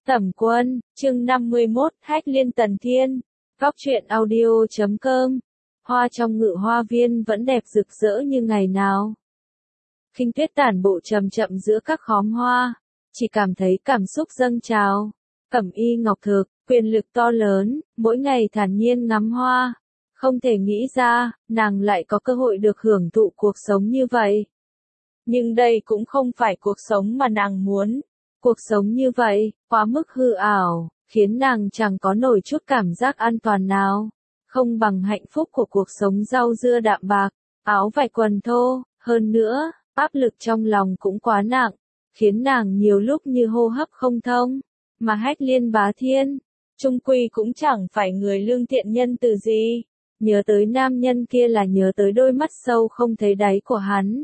Tẩm Quân, chương 51, Hách Liên Tần Thiên. Góc truyện audio.com. Hoa trong ngự hoa viên vẫn đẹp rực rỡ như ngày nào. Khinh Tuyết tản bộ chậm chậm giữa các khóm hoa, chỉ cảm thấy cảm xúc dâng trào. Cẩm y ngọc thực, quyền lực to lớn, mỗi ngày thản nhiên ngắm hoa. Không thể nghĩ ra, nàng lại có cơ hội được hưởng thụ cuộc sống như vậy. Nhưng đây cũng không phải cuộc sống mà nàng muốn. Cuộc sống như vậy, quá mức hư ảo, khiến nàng chẳng có nổi chút cảm giác an toàn nào. Không bằng hạnh phúc của cuộc sống rau dưa đạm bạc, áo vải quần thô, hơn nữa, áp lực trong lòng cũng quá nặng, khiến nàng nhiều lúc như hô hấp không thông. Mà Hách Liên bá thiên, chung quy cũng chẳng phải người lương thiện nhân từ gì. Nhớ tới nam nhân kia là nhớ tới đôi mắt sâu không thấy đáy của hắn.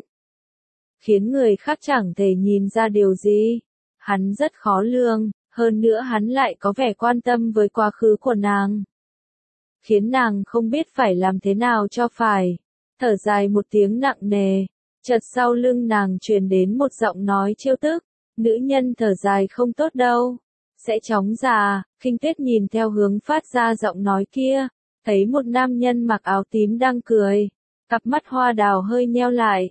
Khiến người khác chẳng thể nhìn ra điều gì. Hắn rất khó lường, hơn nữa hắn lại có vẻ quan tâm với quá khứ của nàng. Khiến nàng không biết phải làm thế nào cho phải. Thở dài một tiếng nặng nề, chợt sau lưng nàng truyền đến một giọng nói trêu tức. Nữ nhân thở dài không tốt đâu, sẽ chóng già. Khinh Tuyết nhìn theo hướng phát ra giọng nói kia, thấy một nam nhân mặc áo tím đang cười. Cặp mắt hoa đào hơi nheo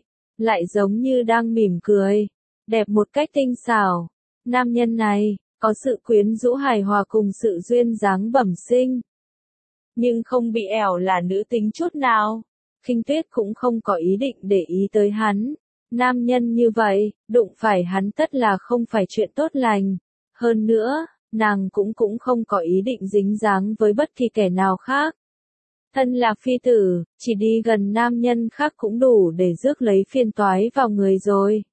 lại giống như đang mỉm cười, đẹp một cách tinh xảo. Nam nhân này, có sự quyến rũ hài hòa cùng sự duyên dáng bẩm sinh. Nhưng không bị ẻo là nữ tính chút nào. Khinh Tuyết cũng không có ý định để ý tới hắn. Nam nhân như vậy, đụng phải hắn tất là không phải chuyện tốt lành. Hơn nữa, nàng cũng không có ý định dính dáng với bất kỳ kẻ nào khác. Thân là phi tử, chỉ đi gần nam nhân khác cũng đủ để rước lấy phiền toái vào người rồi.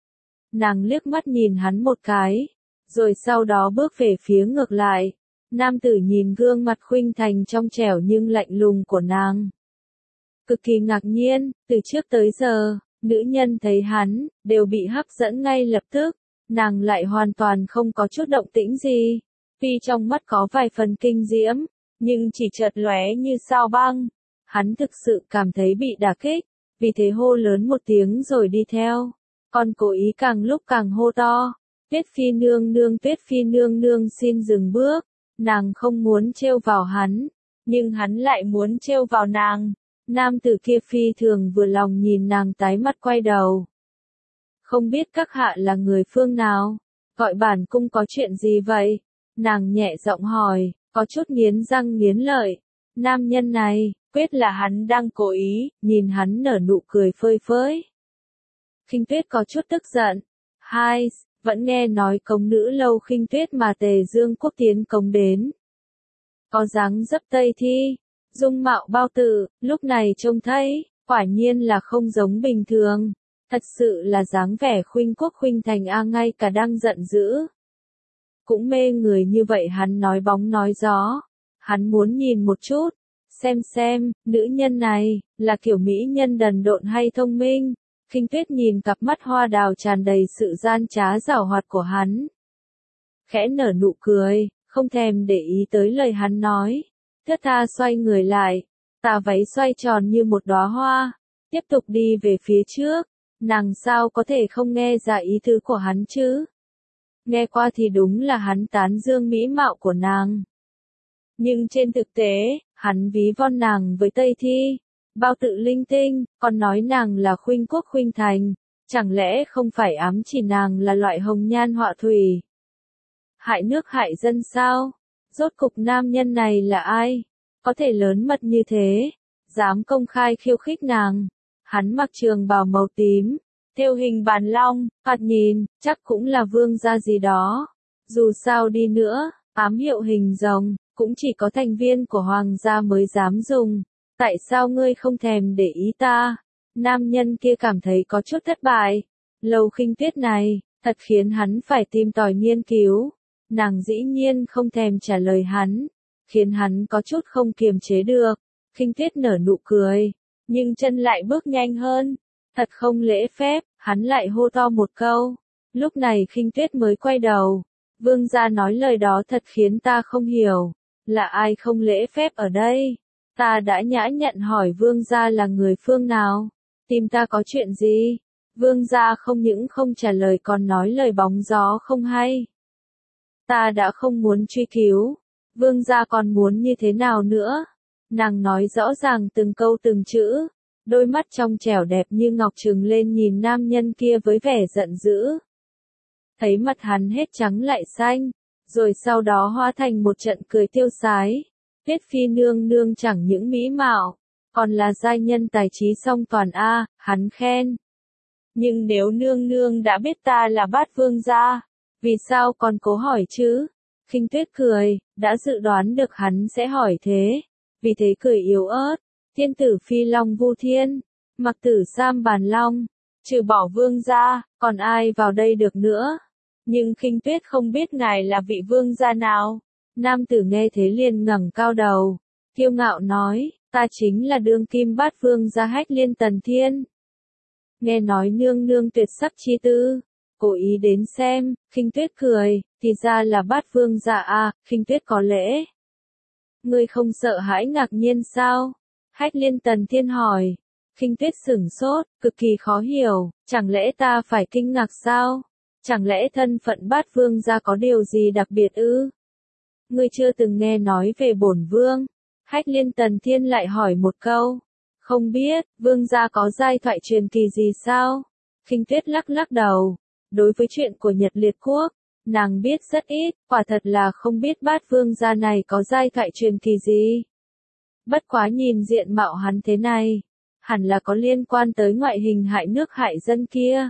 Nàng liếc mắt nhìn hắn một cái, rồi sau đó bước về phía ngược lại. Nam tử nhìn gương mặt khuynh thành trong trẻo nhưng lạnh lùng của nàng. Cực kỳ ngạc nhiên, từ trước tới giờ, nữ nhân thấy hắn, đều bị hấp dẫn ngay lập tức. Nàng lại hoàn toàn không có chút động tĩnh gì. Tuy trong mắt có vài phần kinh diễm, nhưng chỉ chợt lóe như sao băng. Hắn thực sự cảm thấy bị đả kích, vì thế hô lớn một tiếng rồi đi theo. Còn cố ý càng lúc càng hô to. Tuyết Phi nương nương, Tuyết Phi nương nương xin dừng bước. Nàng không muốn trêu vào hắn, nhưng hắn lại muốn trêu vào nàng. Nam tử kia phi thường vừa lòng nhìn nàng tái mặt quay đầu. Không biết các hạ là người phương nào? Gọi bản cung có chuyện gì vậy? Nàng nhẹ giọng hỏi, có chút nghiến răng nghiến lợi. Nam nhân này, quyết là hắn đang cố ý, nhìn hắn nở nụ cười phơi phới. Khinh Tuyết có chút tức giận. Vẫn nghe nói công nữ lâu Khinh Tuyết mà Tề Dương Quốc tiến công đến. Có dáng dấp Tây Thi, dung mạo bao tử, lúc này trông thấy, quả nhiên là không giống bình thường. Thật sự là dáng vẻ khuynh quốc khuynh thành ngay cả đang giận dữ. Cũng mê người như vậy hắn nói bóng nói gió. Hắn muốn nhìn một chút, xem, nữ nhân này, là kiểu mỹ nhân đần độn hay thông minh. Khinh Tuyết nhìn cặp mắt hoa đào tràn đầy sự gian trá giảo hoạt của hắn. Khẽ nở nụ cười, không thèm để ý tới lời hắn nói. Thướt tha xoay người lại, tà váy xoay tròn như một đóa hoa, tiếp tục đi về phía trước. Nàng sao có thể không nghe ra ý tứ của hắn chứ? Nghe qua thì đúng là hắn tán dương mỹ mạo của nàng. Nhưng trên thực tế, hắn ví von nàng với Tây Thi. Bao tự linh tinh, còn nói nàng là khuynh quốc khuynh thành, chẳng lẽ không phải ám chỉ nàng là loại hồng nhan họa thủy? Hại nước hại dân sao? Rốt cục nam nhân này là ai? Có thể lớn mật như thế, dám công khai khiêu khích nàng. Hắn mặc trường bào màu tím, thêu hình bàn long, thoạt nhìn, chắc cũng là vương gia gì đó. Dù sao đi nữa, ám hiệu hình rồng, cũng chỉ có thành viên của hoàng gia mới dám dùng. Tại sao ngươi không thèm để ý ta? Nam nhân kia cảm thấy có chút thất bại. Lâu Khinh Tuyết này, thật khiến hắn phải tìm tòi nghiên cứu. Nàng dĩ nhiên không thèm trả lời hắn, khiến hắn có chút không kiềm chế được. Khinh Tuyết nở nụ cười, nhưng chân lại bước nhanh hơn. Thật không lễ phép, hắn lại hô to một câu. Lúc này Khinh Tuyết mới quay đầu. Vương gia nói lời đó thật khiến ta không hiểu. Là ai không lễ phép ở đây? Ta đã nhã nhặn hỏi vương gia là người phương nào, tìm ta có chuyện gì? Vương gia không những không trả lời còn nói lời bóng gió không hay. Ta đã không muốn truy cứu. Vương gia còn muốn như thế nào nữa? Nàng nói rõ ràng từng câu từng chữ. Đôi mắt trong trẻo đẹp như ngọc trừng lên nhìn nam nhân kia với vẻ giận dữ. Thấy mặt hắn hết trắng lại xanh, rồi sau đó hóa thành một trận cười tiêu sái. Tuyết Phi nương nương chẳng những mỹ mạo, còn là giai nhân tài trí song toàn a, hắn khen. Nhưng nếu nương nương đã biết ta là Bát Vương gia, vì sao còn cố hỏi chứ? Khinh Tuyết cười, đã dự đoán được hắn sẽ hỏi thế, vì thế cười yếu ớt. Thiên tử Phi Long Vu Thiên, mặc tử Sam Bàn Long, trừ bỏ vương gia, còn ai vào đây được nữa? Nhưng Khinh Tuyết không biết ngài là vị vương gia nào. Nam tử nghe thế liền ngẩng cao đầu, kiêu ngạo nói, ta chính là đương kim Bát Vương gia Hách Liên Tần Thiên. Nghe nói nương nương tuyệt sắc chi tư, cố ý đến xem. Khinh Tuyết cười, thì ra là Bát Vương gia à, Khinh Tuyết có lễ. Ngươi không sợ hãi ngạc nhiên sao? Hách Liên Tần Thiên hỏi. Khinh Tuyết sửng sốt, cực kỳ khó hiểu, chẳng lẽ ta phải kinh ngạc sao? Chẳng lẽ thân phận Bát Vương gia có điều gì đặc biệt ư? Ngươi chưa từng nghe nói về bổn vương? Hách Liên Tần Thiên lại hỏi một câu. Không biết, vương gia có giai thoại truyền kỳ gì sao? Khinh Tuyết lắc lắc đầu. Đối với chuyện của Nhật Liệt Quốc, nàng biết rất ít, quả thật là không biết Bát Vương gia này có giai thoại truyền kỳ gì. Bất quá nhìn diện mạo hắn thế này, hẳn là có liên quan tới ngoại hình hại nước hại dân kia.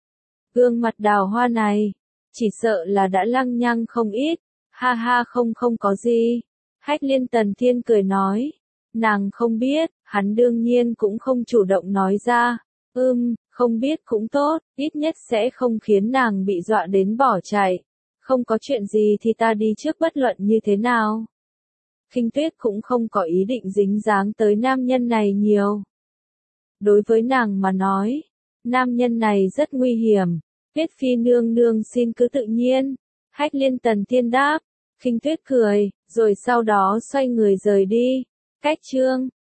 Gương mặt đào hoa này, chỉ sợ là đã lăng nhăng không ít. Ha ha, không có gì. Hách Liên Tần Thiên cười nói. Nàng không biết, hắn đương nhiên cũng không chủ động nói ra. Không biết cũng tốt, ít nhất sẽ không khiến nàng bị dọa đến bỏ chạy. Không có chuyện gì thì ta đi trước bất luận như thế nào. Khinh Tuyết cũng không có ý định dính dáng tới nam nhân này nhiều. Đối với nàng mà nói, nam nhân này rất nguy hiểm. Tuyết Phi nương nương xin cứ tự nhiên. Hách Liên Tần Thiên đáp. Khinh Tuyết cười, rồi sau đó xoay người rời đi. Cách chương